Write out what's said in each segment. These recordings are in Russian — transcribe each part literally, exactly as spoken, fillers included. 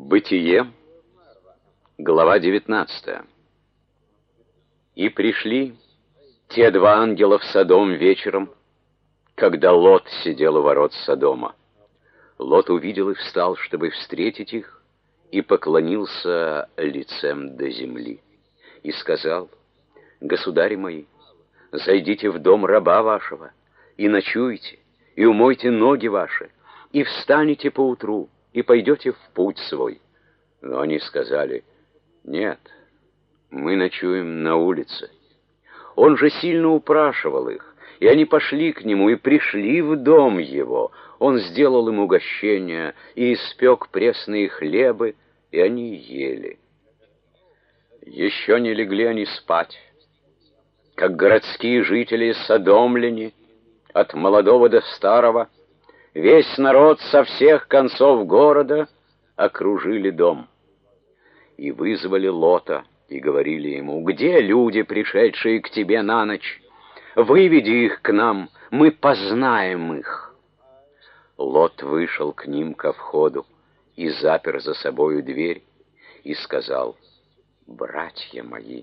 Бытие, глава девятнадцатая. И пришли те два ангела в Содом вечером, когда Лот сидел у ворот Содома. Лот увидел и встал, чтобы встретить их, и поклонился лицем до земли. И сказал: «Государи мои, зайдите в дом раба вашего, и ночуйте, и умойте ноги ваши, и встанете поутру, и пойдете в путь свой». Но они сказали: «Нет, мы ночуем на улице». Он же сильно упрашивал их, и они пошли к нему и пришли в дом его. Он сделал им угощение и испек пресные хлебы, и они ели. Еще не легли они спать, как городские жители содомляне, от молодого до старого, весь народ со всех концов города окружили дом. И вызвали Лота, и говорили ему: «Где люди, пришедшие к тебе на ночь? Выведи их к нам, мы познаем их». Лот вышел к ним ко входу и запер за собою дверь, и сказал: «Братья мои,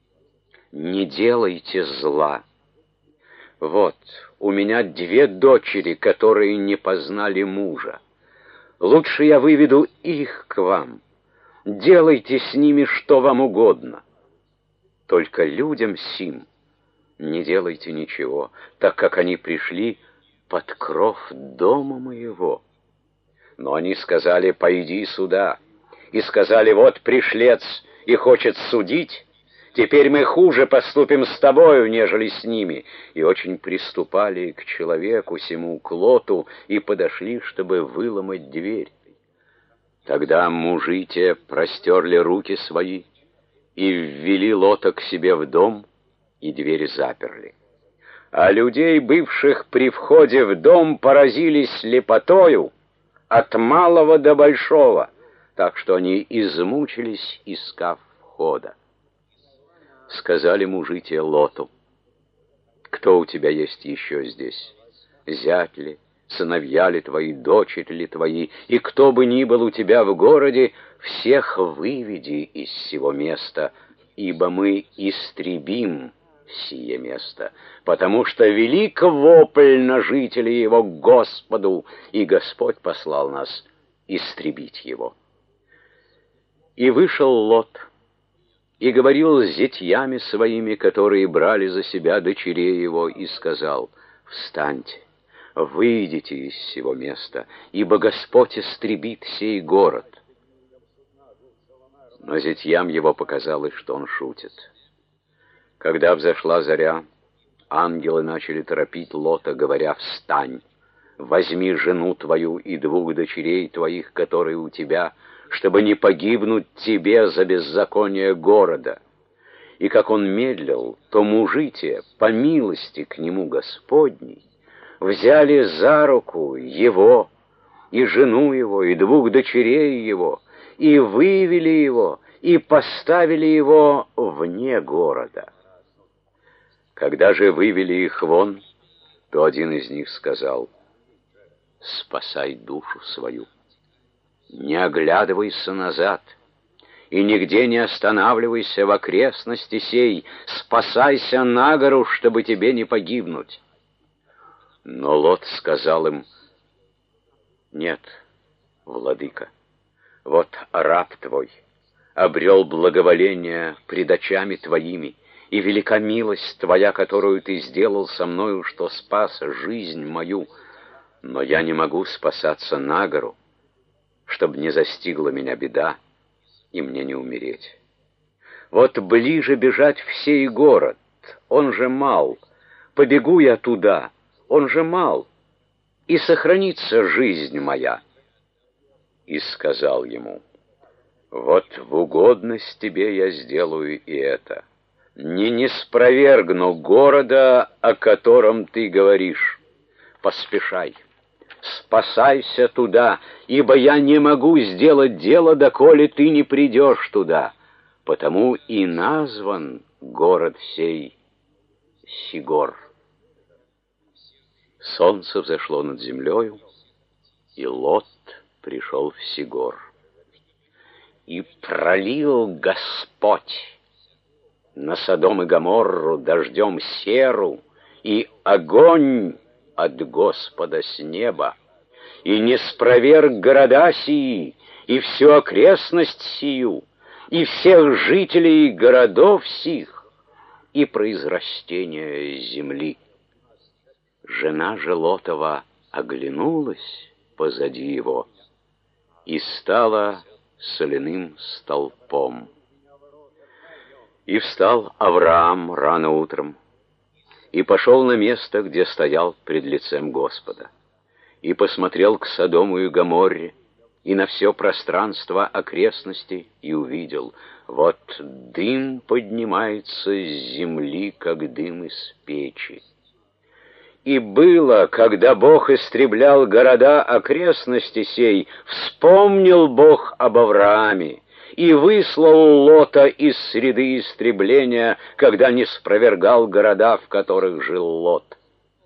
не делайте зла. Вот, у меня две дочери, которые не познали мужа. Лучше я выведу их к вам. Делайте с ними что вам угодно. Только людям сим не делайте ничего, так как они пришли под кров дома моего». Но они сказали: «Пойди сюда». И сказали: «Вот пришлец и хочет судить. Теперь мы хуже поступим с тобою, нежели с ними». И очень приступали к человеку сему, к Лоту, и подошли, чтобы выломать дверь. Тогда мужи те простерли руки свои и ввели Лота к себе в дом, и дверь заперли. А людей, бывших при входе в дом, поразились слепотою от малого до большого, так что они измучились, искав входа. Сказали мужи те Лоту: «Кто у тебя есть еще здесь? Зять ли, сыновья ли твои, дочери ли твои, и кто бы ни был у тебя в городе, всех выведи из сего места, ибо мы истребим сие место, потому что велик вопль на жителей его к Господу, и Господь послал нас истребить его». И вышел Лот, и говорил с зятьями своими, которые брали за себя дочерей его, и сказал: «Встаньте, выйдите из сего места, ибо Господь истребит сей город». Но зятьям его показалось, что он шутит. Когда взошла заря, ангелы начали торопить Лота, говоря: «Встань, возьми жену твою и двух дочерей твоих, которые у тебя, чтобы не погибнуть тебе за беззаконие города». И как он медлил, то мужи те, по милости к нему Господней, взяли за руку его, и жену его, и двух дочерей его, и вывели его, и поставили его вне города. Когда же вывели их вон, то один из них сказал: «Спасай душу свою, не оглядывайся назад, и нигде не останавливайся в окрестности сей, спасайся на гору, чтобы тебе не погибнуть». Но Лот сказал им: «Нет, владыка, вот раб твой обрел благоволение пред очами твоими, и велика милость твоя, которую ты сделал со мною, что спас жизнь мою, но я не могу спасаться на гору, чтобы не застигла меня беда, и мне не умереть. Вот ближе бежать в сей город, он же мал, побегу я туда, он же мал, и сохранится жизнь моя». И сказал ему: «Вот в угодность тебе я сделаю и это. Не ниспровергну города, о котором ты говоришь. Поспешай, спасайся туда, ибо я не могу сделать дело, доколе ты не придешь туда. Потому и назван город сей Сигор». Солнце взошло над землею, и Лот пришел в Сигор. И пролил Господь на Содом и Гоморру дождем серу, и огонь от Господа с неба, и не спроверг города сии, и всю окрестность сию, и всех жителей городов сих, и произрастения земли. Жена же Лотова оглянулась позади его и стала соляным столпом. И встал Авраам рано утром, и пошел на место, где стоял пред лицем Господа, и посмотрел к Содому и Гоморре, и на все пространство окрестностей, и увидел, вот дым поднимается с земли, как дым из печи. И было, когда Бог истреблял города окрестности сей, вспомнил Бог об Аврааме и выслал Лота из среды истребления, когда не спровергал города, в которых жил Лот.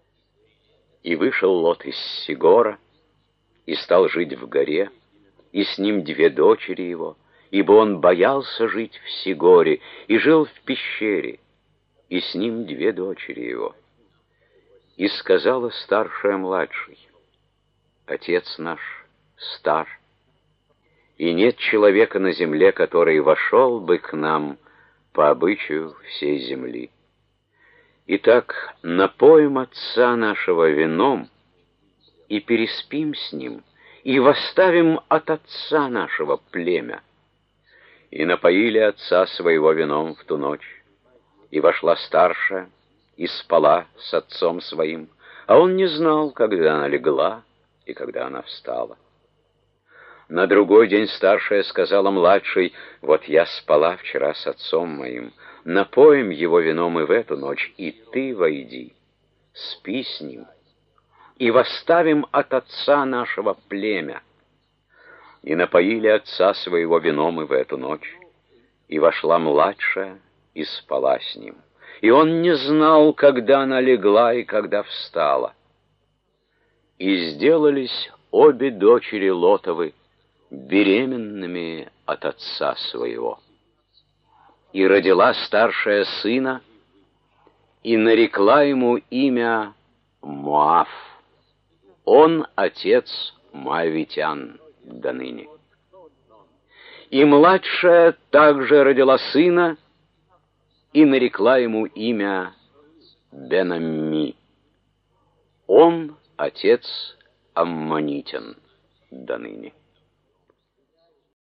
И вышел Лот из Сигора и стал жить в горе, и с ним две дочери его, ибо он боялся жить в Сигоре, и жил в пещере, и с ним две дочери его. И сказала старшая младшей: отец наш стар, и нет человека на земле, который вошел бы к нам по обычаю всей земли. Итак, напоим отца нашего вином, и переспим с ним, и восставим от отца нашего племя. И напоили отца своего вином в ту ночь, и вошла старшая, и спала с отцом своим, а он не знал, когда она легла и когда она встала. На другой день старшая сказала младшей: вот я спала вчера с отцом моим, напоим его вином и в эту ночь, и ты войди, спи с ним, и восставим от отца нашего племя. И напоили отца своего вином и в эту ночь, и вошла младшая и спала с ним. И он не знал, когда она легла и когда встала. И сделались обе дочери Лотовы беременными от отца своего. И родила старшая сына, и нарекла ему имя Моав. Он отец моавитян до ныне. И младшая также родила сына, и нарекла ему имя Бен-Амми. Он отец аммонитян до ныне.